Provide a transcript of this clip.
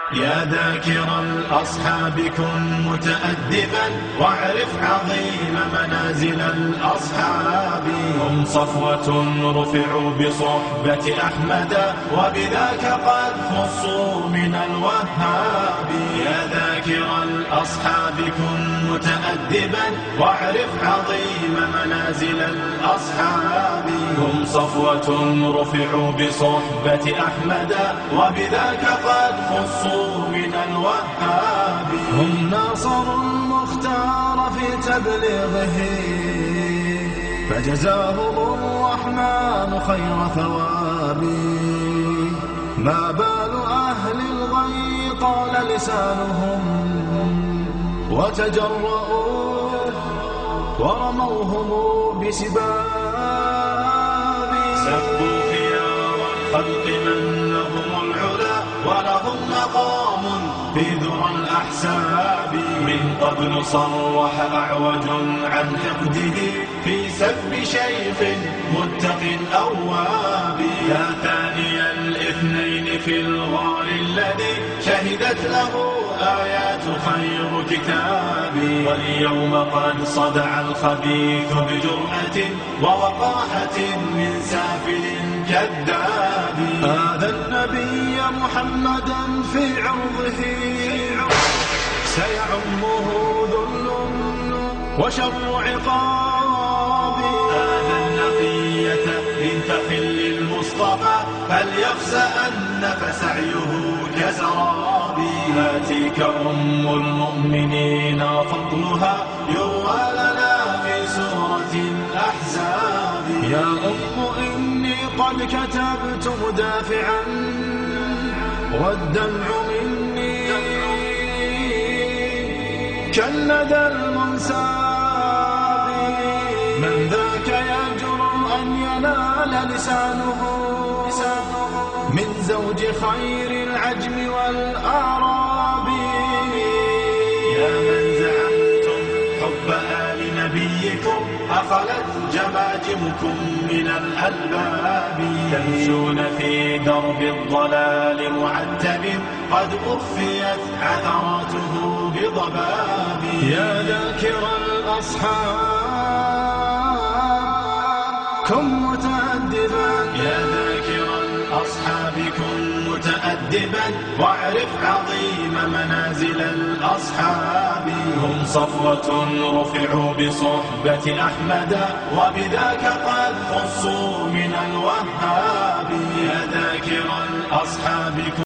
يا ذاكر الأصحاب كن متأدبا واعرف عظيم منازل الأصحاب. هم صفوة رفعوا بصحبة أحمد وبذاك قد خصوا من الوهاب. يا ذاكر الأصحاب كن متأدبا واعرف عظيم منازل الأصحاب. هم صفوة رفعوا بصحبة أحمد وبذاك قد خصوا من الوهاب. هم ناصروا المختار في تبليغه فجزاهم الرحمن خير ثواب. ما بال أهل الغي طال لسانهم وتجرؤوا ورموهم بسباب. سبوا خيار الخلق من لهم العلا ولهم مقام في ذرى الأحساب. من قبل صرح أعوج عن حقده في سب شيخ متق أواب. يا ثاني الاثنين في الغار الذي شهدت له آيات خير كتاب. واليوم قد صدع الخبيث بجرأة ووقاحة من سافل كذاب. هذا النبي محمدا في عرضه سيعمه ذل وشر عقاب. هذا النقية إن تخل المصطفى فليخزأن فسعيه كسراب. هاتيك أم المؤمنين فضلها يروى لنا في سورة الأحزاب. يا أم إني قد كتبت مدافعا والدمع مني كالندى المنساب. من ذاك يجرؤ أن ينال لسانه من زوج خير العجم والأعراب. يا من زعمتم حب آل نبيكم أخلت جماجمكم من الألباب. تمشون في درب الضلال معتب قد أخفيت عثراته بضباب. يا ذاكر الأصحاب كن متأدبا. يا ذاكر الأصحاب كن متأدبا واعرف عظيم منازل الأصحاب. هم صفوة رفعوا بصحبة أحمد وبذاك قد خصوا من الوهاب. يا ذاكر الأصحاب